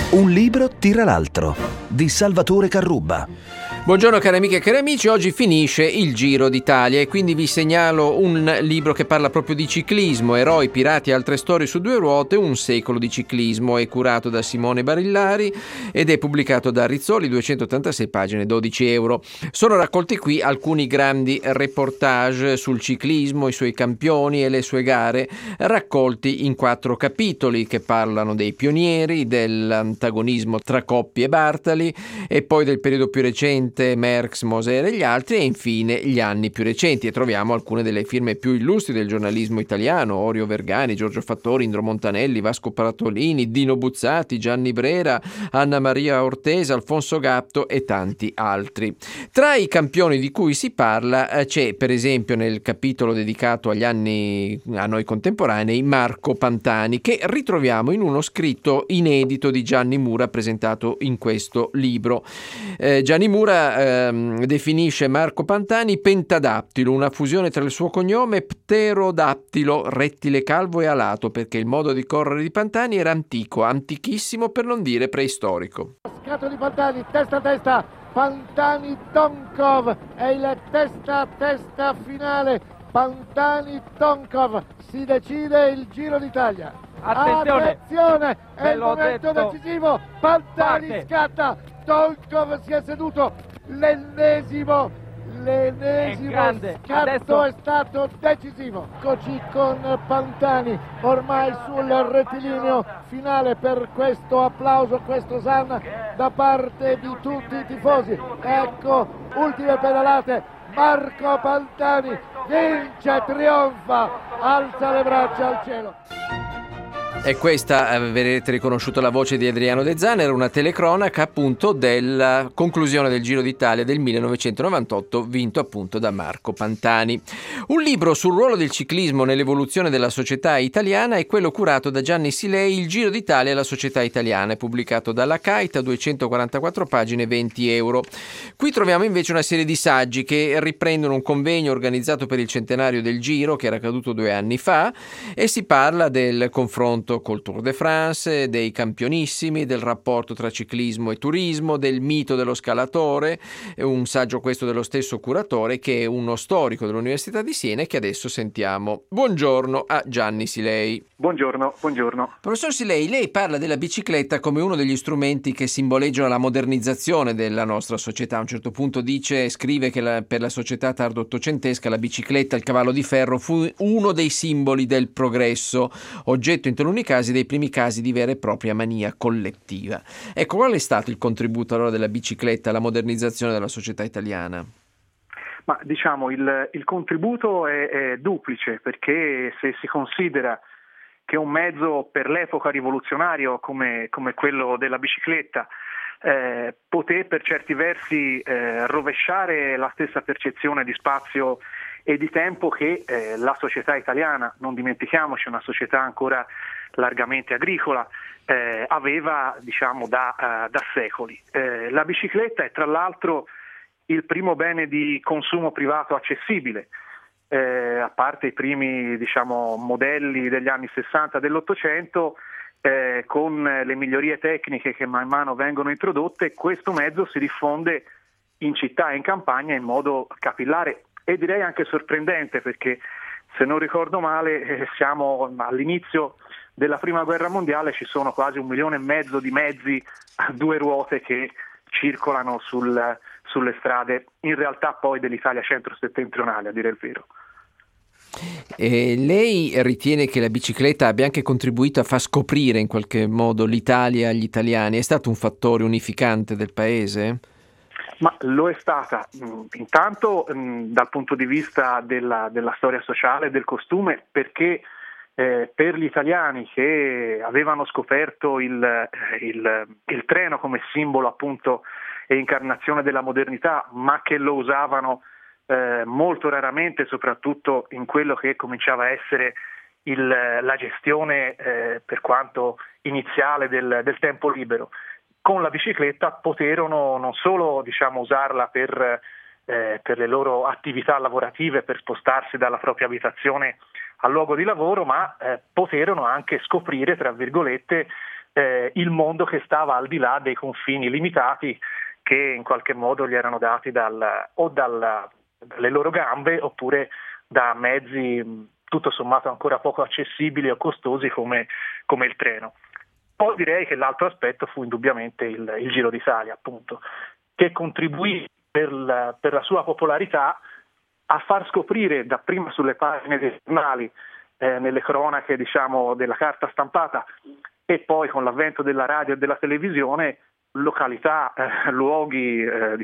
Un libro tira l'altro, di Salvatore Carrubba. Buongiorno cari amiche e cari amici, oggi finisce il Giro d'Italia e quindi vi segnalo un libro che parla proprio di ciclismo, eroi, pirati e altre storie su due ruote, un secolo di ciclismo. È curato da Simone Barillari ed è pubblicato da Rizzoli, 286 pagine, 12 euro. Sono raccolti qui alcuni grandi reportage sul ciclismo, i suoi campioni e le sue gare, raccolti in 4 capitoli che parlano dei pionieri, dell'antagonismo tra Coppi e Bartali e poi del periodo più recente, Merckx, Moser e gli altri, e infine gli anni più recenti, e troviamo alcune delle firme più illustri del giornalismo italiano: Orio Vergani, Giorgio Fattori, Indro Montanelli, Vasco Pratolini, Dino Buzzati, Gianni Brera, Anna Maria Ortesa, Alfonso Gatto e tanti altri. Tra i campioni di cui si parla c'è per esempio nel capitolo dedicato agli anni a noi contemporanei Marco Pantani, che ritroviamo in uno scritto inedito di Gianni Mura presentato in questo libro. Gianni Mura definisce Marco Pantani pentadattilo, una fusione tra il suo cognome pterodattilo, rettile calvo e alato, perché il modo di correre di Pantani era antico, antichissimo per non dire preistorico. Scatto di Pantani, testa a testa, Pantani-Tonkov è il testa a testa finale, Pantani-Tonkov, si decide il Giro d'Italia. Attenzione, è il momento decisivo, Pantani scatta, Tonkov si è seduto, l'ennesimo scatto è stato decisivo. Eccoci con Pantani ormai sul rettilineo finale per questo applauso, questo San da parte di tutti i tifosi. Ecco, ultime pedalate, Marco Pantani vince, trionfa, alza le braccia al cielo. E questa, avrete riconosciuto la voce di Adriano De Zana, era una telecronaca appunto della conclusione del Giro d'Italia del 1998, vinto appunto da Marco Pantani. Un libro sul ruolo del ciclismo nell'evoluzione della società italiana è quello curato da Gianni Silei, Il Giro d'Italia e la società italiana, è pubblicato dalla Caita, 244 pagine, 20 euro. Qui troviamo invece una serie di saggi che riprendono un convegno organizzato per il centenario del Giro che era caduto 2 anni fa, e si parla del confronto col Tour de France, dei campionissimi, del rapporto tra ciclismo e turismo, del mito dello scalatore. È un saggio questo dello stesso curatore, che è uno storico dell'Università di Siena, e che adesso sentiamo. Buongiorno a Gianni Silei. Buongiorno. Professor Silei, lei parla della bicicletta come uno degli strumenti che simboleggiano la modernizzazione della nostra società. A un certo punto scrive che per la società tardo ottocentesca la bicicletta, il cavallo di ferro, fu uno dei simboli del progresso, oggetto in taluni casi dei primi casi di vera e propria mania collettiva. Ecco, qual è stato il contributo allora della bicicletta alla modernizzazione della società italiana? Ma diciamo il contributo è duplice, perché se si considera che un mezzo per l'epoca rivoluzionario come quello della bicicletta poté per certi versi rovesciare la stessa percezione di spazio e di tempo che la società italiana, non dimentichiamoci, una società ancora largamente agricola, aveva diciamo da secoli. La bicicletta è tra l'altro il primo bene di consumo privato accessibile, a parte i primi modelli degli anni 60 dell'Ottocento, con le migliorie tecniche che man mano vengono introdotte, questo mezzo si diffonde in città e in campagna in modo capillare e direi anche sorprendente, perché se non ricordo male siamo all'inizio della Prima Guerra Mondiale, ci sono quasi 1,5 milioni di mezzi a 2 ruote che circolano sulle strade, in realtà poi dell'Italia centro-settentrionale, a dire il vero. Lei ritiene che la bicicletta abbia anche contribuito a far scoprire in qualche modo l'Italia agli italiani? È stato un fattore unificante del paese? Ma lo è stata, intanto dal punto di vista della storia sociale e del costume, perché per gli italiani che avevano scoperto il treno come simbolo appunto e incarnazione della modernità, ma che lo usavano molto raramente, soprattutto in quello che cominciava a essere la gestione per quanto iniziale del tempo libero, con la bicicletta poterono non solo usarla per le loro attività lavorative, per spostarsi dalla propria abitazione al luogo di lavoro, ma poterono anche scoprire, tra virgolette, il mondo che stava al di là dei confini limitati che in qualche modo gli erano dati dalle loro gambe, oppure da mezzi tutto sommato ancora poco accessibili o costosi come il treno. Poi direi che l'altro aspetto fu indubbiamente il Giro d'Italia, appunto, che contribuì per la sua popolarità a far scoprire dapprima sulle pagine dei giornali, nelle cronache diciamo della carta stampata, e poi con l'avvento della radio e della televisione, località, luoghi,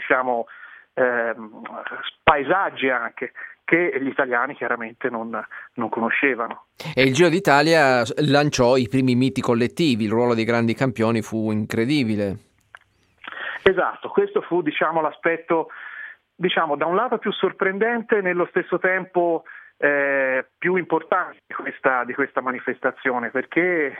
paesaggi anche, che gli italiani chiaramente non conoscevano. E il Giro d'Italia lanciò i primi miti collettivi, il ruolo dei grandi campioni fu incredibile. Esatto, questo fu l'aspetto da un lato più sorprendente, nello stesso tempo più importante di questa manifestazione, perché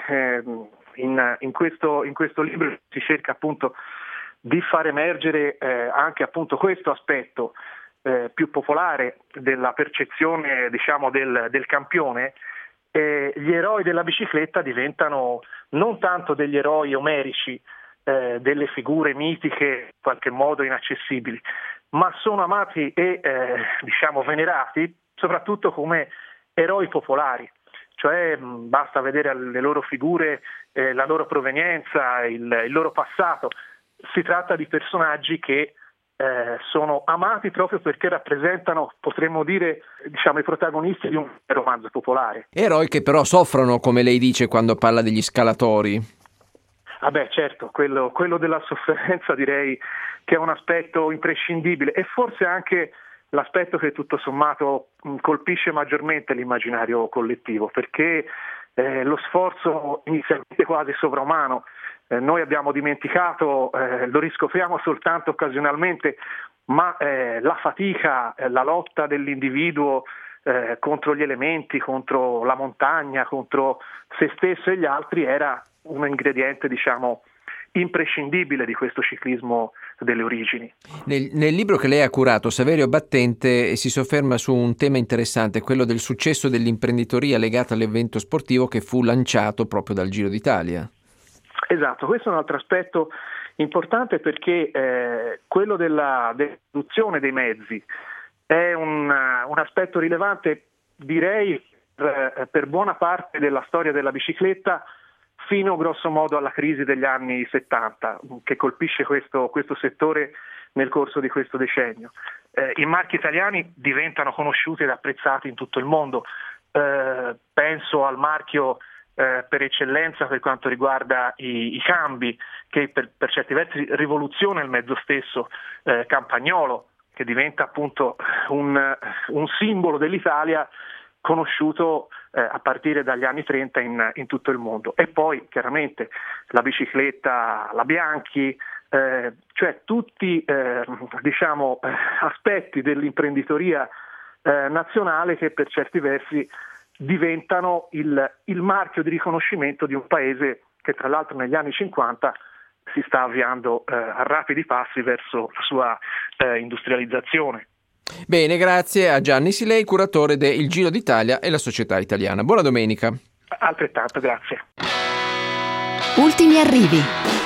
in questo libro si cerca appunto di far emergere anche appunto questo aspetto più popolare della percezione del campione. Gli eroi della bicicletta diventano non tanto degli eroi omerici, delle figure mitiche in qualche modo inaccessibili, ma sono amati e venerati soprattutto come eroi popolari, cioè basta vedere le loro figure, la loro provenienza, il loro passato. Si tratta di personaggi che sono amati proprio perché rappresentano, potremmo dire, i protagonisti di un romanzo popolare. Eroi che però soffrono, come lei dice quando parla degli scalatori. Certo, quello della sofferenza direi che è un aspetto imprescindibile, e forse anche l'aspetto che tutto sommato colpisce maggiormente l'immaginario collettivo, perché lo sforzo inizialmente quasi sovraumano, noi abbiamo dimenticato, lo riscopriamo soltanto occasionalmente, ma la fatica, la lotta dell'individuo contro gli elementi, contro la montagna, contro se stesso e gli altri era un ingrediente imprescindibile di questo ciclismo delle origini. Nel libro che lei ha curato, Saverio Battente si sofferma su un tema interessante, quello del successo dell'imprenditoria legata all'evento sportivo che fu lanciato proprio dal Giro d'Italia. Esatto, questo è un altro aspetto importante, perché quello della riduzione dei mezzi è un aspetto rilevante, direi, per buona parte della storia della bicicletta, fino grosso modo alla crisi degli anni 70, che colpisce questo settore nel corso di questo decennio. I marchi italiani diventano conosciuti ed apprezzati in tutto il mondo. Penso al marchio per eccellenza per quanto riguarda i cambi, che per certi versi rivoluziona il mezzo stesso, Campagnolo, che diventa appunto un simbolo dell'Italia conosciuto a partire dagli anni 30 in tutto il mondo. E poi chiaramente la bicicletta, la Bianchi, cioè tutti aspetti dell'imprenditoria nazionale che per certi versi diventano il marchio di riconoscimento di un paese che tra l'altro negli anni 50 si sta avviando a rapidi passi verso la sua industrializzazione. Bene, grazie a Gianni Silei, curatore de Il Giro d'Italia e la Società Italiana. Buona domenica. Altrettanto, grazie. Ultimi arrivi.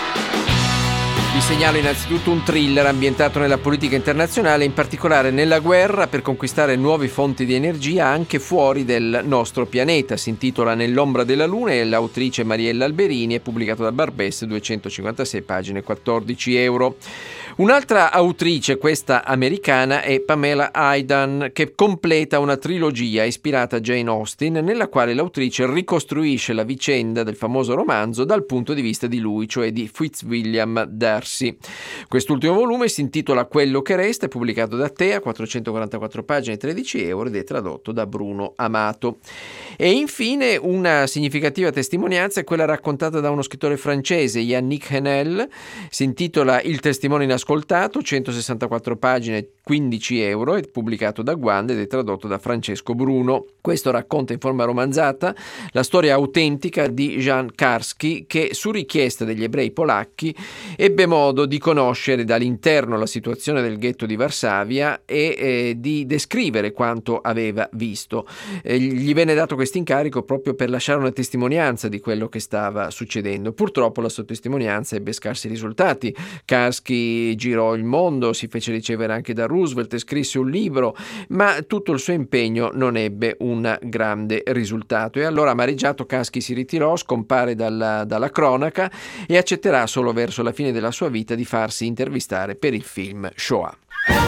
Vi segnalo innanzitutto un thriller ambientato nella politica internazionale, in particolare nella guerra per conquistare nuove fonti di energia anche fuori del nostro pianeta. Si intitola Nell'ombra della luna e l'autrice Mariella Alberini, è pubblicato da Barbès, 256 pagine, €14. Un'altra autrice, questa americana, è Pamela Aidan, che completa una trilogia ispirata a Jane Austen, nella quale l'autrice ricostruisce la vicenda del famoso romanzo dal punto di vista di lui, cioè di Fitzwilliam Darcy. Quest'ultimo volume si intitola Quello che resta, è pubblicato da Tea, 444 pagine, €13, ed è tradotto da Bruno Amato. E infine una significativa testimonianza è quella raccontata da uno scrittore francese, Yannick Henel, si intitola Il testimone nascosto ascoltato, 164 pagine, 15 euro, è pubblicato da Guanda ed è tradotto da Francesco Bruno. Questo racconta in forma romanzata la storia autentica di Jan Karski, che su richiesta degli ebrei polacchi ebbe modo di conoscere dall'interno la situazione del ghetto di Varsavia e di descrivere quanto aveva visto. Gli venne dato questo incarico proprio per lasciare una testimonianza di quello che stava succedendo. Purtroppo la sua testimonianza ebbe scarsi risultati. Karski girò il mondo, si fece ricevere anche da Roosevelt, scrisse un libro, ma tutto il suo impegno non ebbe un grande risultato, e allora amareggiato Karski si ritirò, scompare dalla cronaca e accetterà solo verso la fine della sua vita di farsi intervistare per il film Shoah.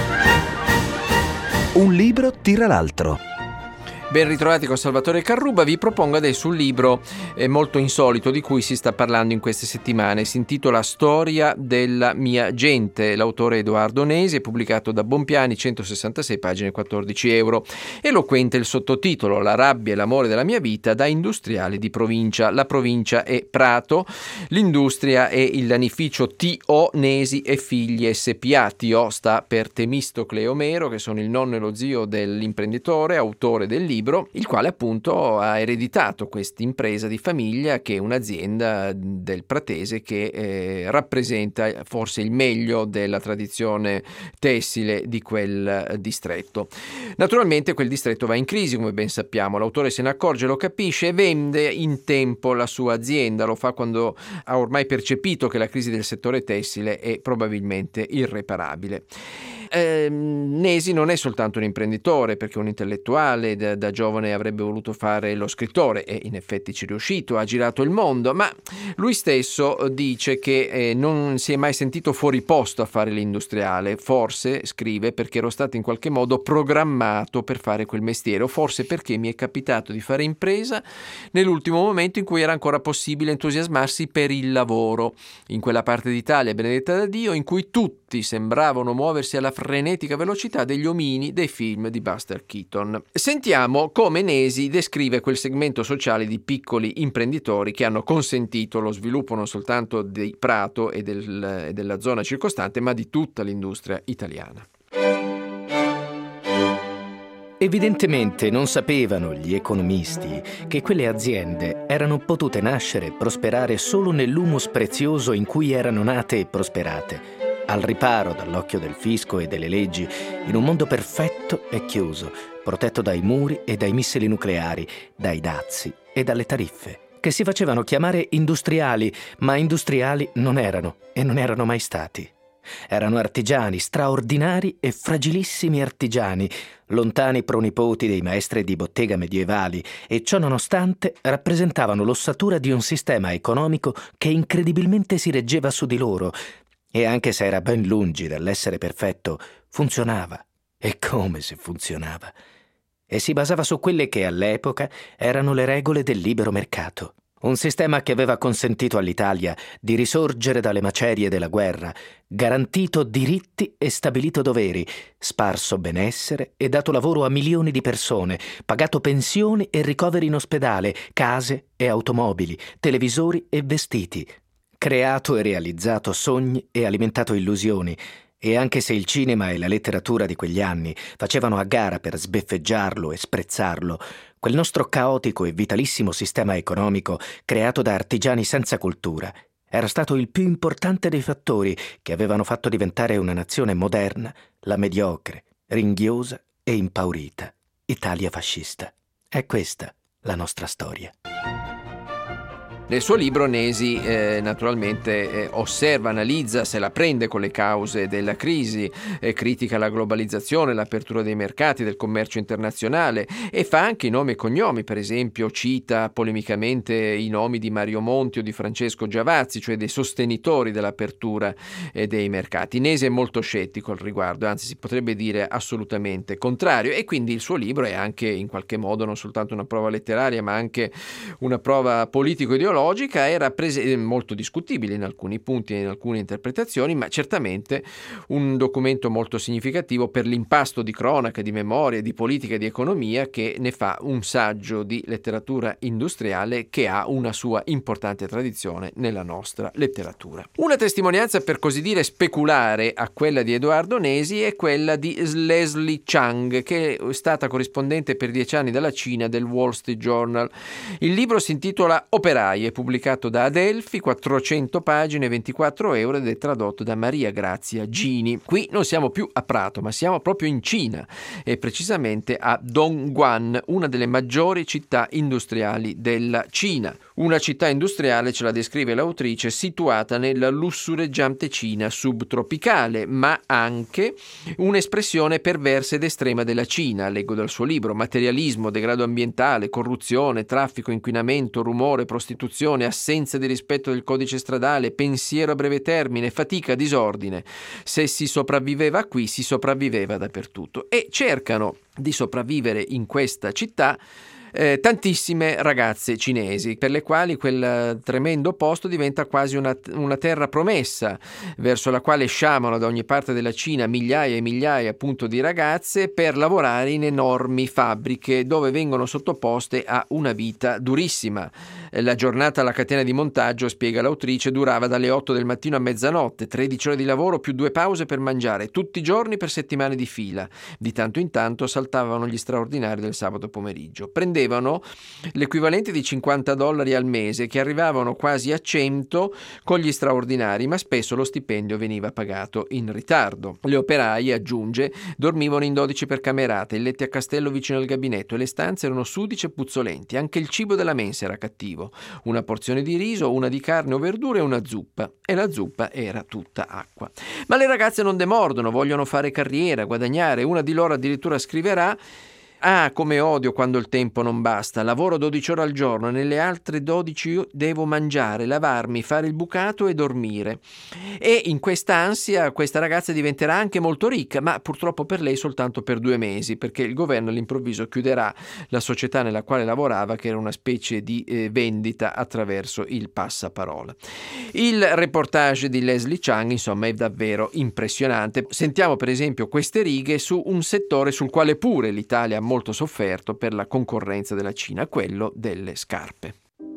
Un libro tira l'altro. Ben ritrovati con Salvatore Carruba. Vi propongo adesso un libro molto insolito di cui si sta parlando in queste settimane. Si intitola Storia della mia gente. L'autore è Edoardo Nesi, è pubblicato da Bompiani, 166 pagine, 14 euro. Eloquente il sottotitolo: La rabbia e l'amore della mia vita da industriale di provincia. La provincia è Prato, l'industria è il lanificio T.O. Nesi e Figli S.p.A. T.O. sta per Temistocle Omero, che sono il nonno e lo zio dell'imprenditore, autore del libro, il quale appunto ha ereditato questa impresa di famiglia, che è un'azienda del Pratese che rappresenta forse il meglio della tradizione tessile di quel distretto. Naturalmente quel distretto va in crisi, come ben sappiamo. L'autore se ne accorge, lo capisce e vende in tempo la sua azienda. Lo fa quando ha ormai percepito che la crisi del settore tessile è probabilmente irreparabile. Nesi non è soltanto un imprenditore, perché è un intellettuale, da giovane avrebbe voluto fare lo scrittore e in effetti ci è riuscito, ha girato il mondo, ma lui stesso dice che non si è mai sentito fuori posto a fare l'industriale, forse, scrive, perché ero stato in qualche modo programmato per fare quel mestiere, o forse perché mi è capitato di fare impresa nell'ultimo momento in cui era ancora possibile entusiasmarsi per il lavoro, in quella parte d'Italia benedetta da Dio in cui tutti sembravano muoversi alla frenetica velocità degli omini dei film di Buster Keaton. Sentiamo come Nesi descrive quel segmento sociale di piccoli imprenditori che hanno consentito lo sviluppo non soltanto di Prato e della zona circostante, ma di tutta l'industria italiana. Evidentemente non sapevano gli economisti che quelle aziende erano potute nascere e prosperare solo nell'humus prezioso in cui erano nate e prosperate, al riparo dall'occhio del fisco e delle leggi, in un mondo perfetto e chiuso, protetto dai muri e dai missili nucleari, dai dazi e dalle tariffe, che si facevano chiamare industriali, ma industriali non erano e non erano mai stati. Erano artigiani, straordinari e fragilissimi artigiani, lontani pronipoti dei maestri di bottega medievali, e ciò nonostante rappresentavano l'ossatura di un sistema economico che incredibilmente si reggeva su di loro, e anche se era ben lungi dall'essere perfetto, funzionava. E come se funzionava! E si basava su quelle che all'epoca erano le regole del libero mercato. Un sistema che aveva consentito all'Italia di risorgere dalle macerie della guerra, garantito diritti e stabilito doveri, sparso benessere e dato lavoro a milioni di persone, pagato pensioni e ricoveri in ospedale, case e automobili, televisori e vestiti, creato e realizzato sogni e alimentato illusioni. E anche se il cinema e la letteratura di quegli anni facevano a gara per sbeffeggiarlo e sprezzarlo, quel nostro caotico e vitalissimo sistema economico, creato da artigiani senza cultura, era stato il più importante dei fattori che avevano fatto diventare una nazione moderna la mediocre, ringhiosa e impaurita Italia fascista. È questa la nostra storia. Nel suo libro Nesi naturalmente osserva, analizza, se la prende con le cause della crisi, critica la globalizzazione, l'apertura dei mercati, del commercio internazionale, e fa anche i nomi e cognomi. Per esempio cita polemicamente i nomi di Mario Monti o di Francesco Giavazzi, cioè dei sostenitori dell'apertura dei mercati. Nesi è molto scettico al riguardo, anzi si potrebbe dire assolutamente contrario, e quindi il suo libro è anche in qualche modo non soltanto una prova letteraria ma anche una prova politico-ideologica logica era molto discutibile in alcuni punti e in alcune interpretazioni, ma certamente un documento molto significativo per l'impasto di cronaca, di memoria, di politica e di economia che ne fa un saggio di letteratura industriale che ha una sua importante tradizione nella nostra letteratura. Una testimonianza per così dire speculare a quella di Edoardo Nesi è quella di Leslie Chang, che è stata corrispondente per 10 anni dalla Cina del Wall Street Journal. Il libro si intitola Operai, è pubblicato da Adelphi, 400 pagine, 24 euro ed è tradotto da Maria Grazia Gini. Qui non siamo più a Prato, ma siamo proprio in Cina e precisamente a Dongguan, una delle maggiori città industriali della Cina. Una città industriale, ce la descrive l'autrice, situata nella lussureggiante Cina subtropicale, ma anche un'espressione perversa ed estrema della Cina, leggo dal suo libro: materialismo, degrado ambientale, corruzione, traffico, inquinamento, rumore, prostituzione, assenza di rispetto del codice stradale, pensiero a breve termine, fatica, disordine. Se si sopravviveva qui, si sopravviveva dappertutto. E cercano di sopravvivere in questa città tantissime ragazze cinesi, per le quali quel tremendo posto diventa quasi una terra promessa, verso la quale sciamano da ogni parte della Cina migliaia e migliaia appunto di ragazze per lavorare in enormi fabbriche dove vengono sottoposte a una vita durissima. La giornata alla catena di montaggio, spiega l'autrice, durava dalle 8 del mattino a mezzanotte, 13 ore di lavoro più 2 pause per mangiare, tutti i giorni per settimane di fila. Di tanto in tanto saltavano gli straordinari del sabato pomeriggio. Prendevano l'equivalente di $50 al mese, che arrivavano quasi a 100 con gli straordinari, ma spesso lo stipendio veniva pagato in ritardo. Le operaie, aggiunge, dormivano in 12 per camerate, i letti a castello vicino al gabinetto e le stanze erano sudice e puzzolenti. Anche il cibo della mensa era cattivo. Una porzione di riso, una di carne o verdure e una zuppa. E la zuppa era tutta acqua. Ma le ragazze non demordono, vogliono fare carriera, guadagnare. Una di loro addirittura scriverà: ah, come odio quando il tempo non basta. Lavoro 12 ore al giorno, nelle altre 12 devo mangiare, lavarmi, fare il bucato e dormire. E in questa ansia questa ragazza diventerà anche molto ricca, ma purtroppo per lei soltanto per 2 mesi, perché il governo all'improvviso chiuderà la società nella quale lavorava, che era una specie di vendita attraverso il passaparola. Il reportage di Leslie Chang, insomma, è davvero impressionante. Sentiamo per esempio queste righe su un settore sul quale pure l'Italia ha molto sofferto per la concorrenza della Cina, quello delle scarpe.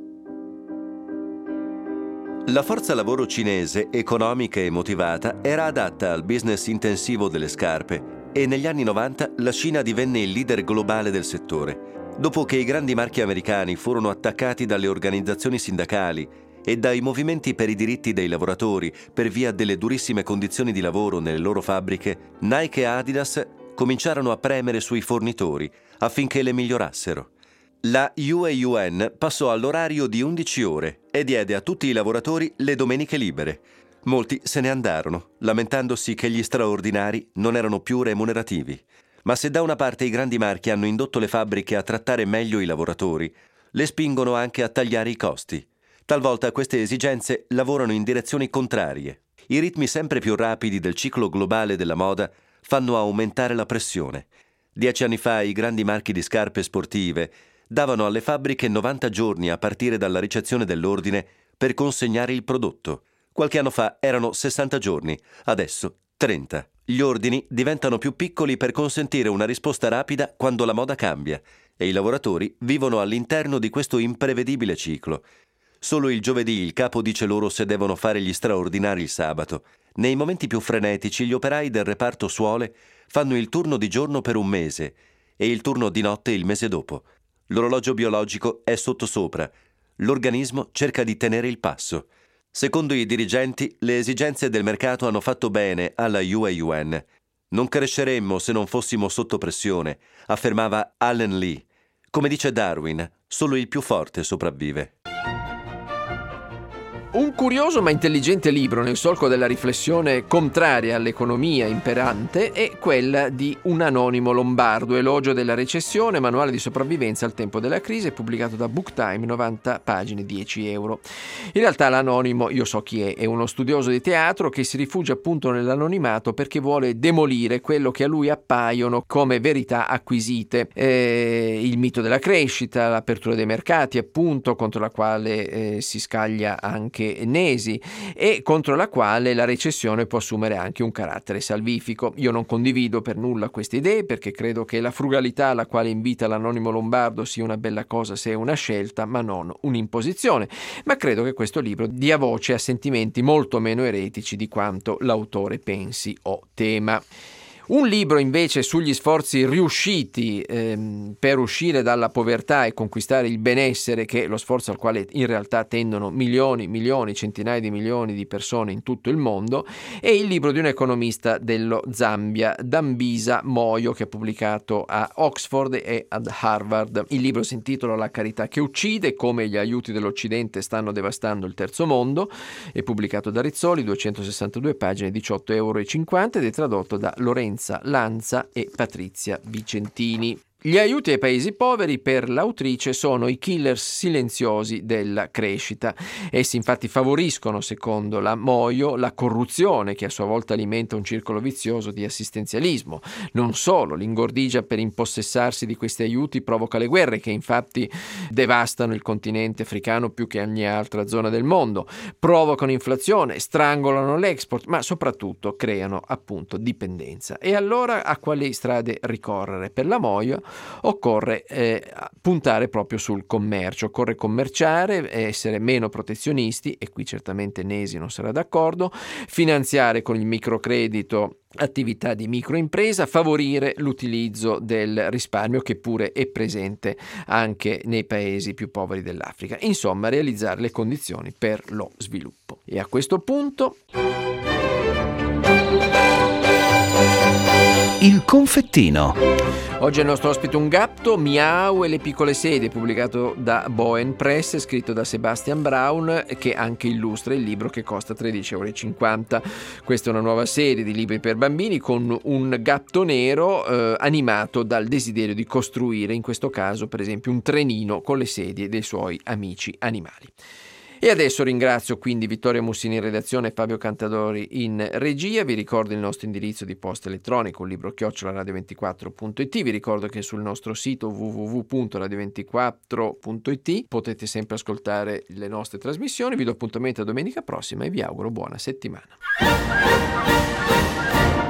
La forza lavoro cinese, economica e motivata, era adatta al business intensivo delle scarpe e negli anni 90 la Cina divenne il leader globale del settore. Dopo che i grandi marchi americani furono attaccati dalle organizzazioni sindacali e dai movimenti per i diritti dei lavoratori per via delle durissime condizioni di lavoro nelle loro fabbriche, Nike e Adidas cominciarono a premere sui fornitori affinché le migliorassero. La Yueyuan passò all'orario di 11 ore e diede a tutti i lavoratori le domeniche libere. Molti se ne andarono, lamentandosi che gli straordinari non erano più remunerativi. Ma se da una parte i grandi marchi hanno indotto le fabbriche a trattare meglio i lavoratori, le spingono anche a tagliare i costi. Talvolta queste esigenze lavorano in direzioni contrarie. I ritmi sempre più rapidi del ciclo globale della moda fanno aumentare la pressione. 10 anni fa i grandi marchi di scarpe sportive davano alle fabbriche 90 giorni a partire dalla ricezione dell'ordine per consegnare il prodotto. Qualche anno fa erano 60 giorni, adesso 30. Gli ordini diventano più piccoli per consentire una risposta rapida quando la moda cambia e i lavoratori vivono all'interno di questo imprevedibile ciclo. Solo il giovedì il capo dice loro se devono fare gli straordinari il sabato. Nei momenti più frenetici gli operai del reparto suole fanno il turno di giorno per 1 mese e il turno di notte il mese dopo. L'orologio biologico è sottosopra. L'organismo cerca di tenere il passo. Secondo i dirigenti, le esigenze del mercato hanno fatto bene alla Yueyuan. Non cresceremmo se non fossimo sotto pressione, affermava Allen Lee. Come dice Darwin, solo il più forte sopravvive. Un curioso ma intelligente libro nel solco della riflessione contraria all'economia imperante è quella di Un anonimo lombardo, elogio della recessione, manuale di sopravvivenza al tempo della crisi, pubblicato da Booktime, 90 pagine, 10 euro. In realtà l'anonimo, io so chi è uno studioso di teatro che si rifugia appunto nell'anonimato perché vuole demolire quello che a lui appaiono come verità acquisite. Il mito della crescita, l'apertura dei mercati appunto, contro la quale si scaglia anche Nesi e contro la quale la recessione può assumere anche un carattere salvifico. Io non condivido per nulla queste idee perché credo che la frugalità alla quale invita l'anonimo lombardo sia una bella cosa se è una scelta ma non un'imposizione, ma credo che questo libro dia voce a sentimenti molto meno eretici di quanto l'autore pensi o tema. Un libro invece sugli sforzi riusciti per uscire dalla povertà e conquistare il benessere, che è lo sforzo al quale in realtà tendono milioni, centinaia di milioni di persone in tutto il mondo, è il libro di un economista dello Zambia, Dambisa Moyo, che ha pubblicato a Oxford e ad Harvard. Il libro si intitola La carità che uccide, come gli aiuti dell'Occidente stanno devastando il terzo mondo, è pubblicato da Rizzoli, 262 pagine, 18,50 euro ed è tradotto da Lorenza Lanza e Patrizia Vicentini. Gli aiuti ai paesi poveri per l'autrice sono i killer silenziosi della crescita. Essi infatti favoriscono, secondo la Moyo, la corruzione che a sua volta alimenta un circolo vizioso di assistenzialismo. Non solo, l'ingordigia per impossessarsi di questi aiuti provoca le guerre che infatti devastano il continente africano più che ogni altra zona del mondo, provocano inflazione, strangolano l'export, ma soprattutto creano appunto dipendenza. E allora a quali strade ricorrere? Per la Moyo occorre puntare proprio sul commercio, occorre commerciare, essere meno protezionisti, e qui certamente Nesi non sarà d'accordo, finanziare con il microcredito attività di microimpresa, favorire l'utilizzo del risparmio che pure è presente anche nei paesi più poveri dell'Africa, insomma realizzare le condizioni per lo sviluppo. E a questo punto Il confettino. oggi è il nostro ospite un gatto, Miau e le piccole sedie, pubblicato da Boen Press, scritto da Sebastian Braun, che anche illustra il libro che costa 13,50 euro. Questa è una nuova serie di libri per bambini con un gatto nero animato dal desiderio di costruire, in questo caso per esempio, un trenino con le sedie dei suoi amici animali. E adesso ringrazio quindi Vittorio Mussini in redazione e Fabio Cantadori in regia. Vi ricordo il nostro indirizzo di posta elettronico, libro@radio24.it. Vi ricordo che sul nostro sito www.radio24.it potete sempre ascoltare le nostre trasmissioni. Vi do appuntamento a domenica prossima e vi auguro buona settimana.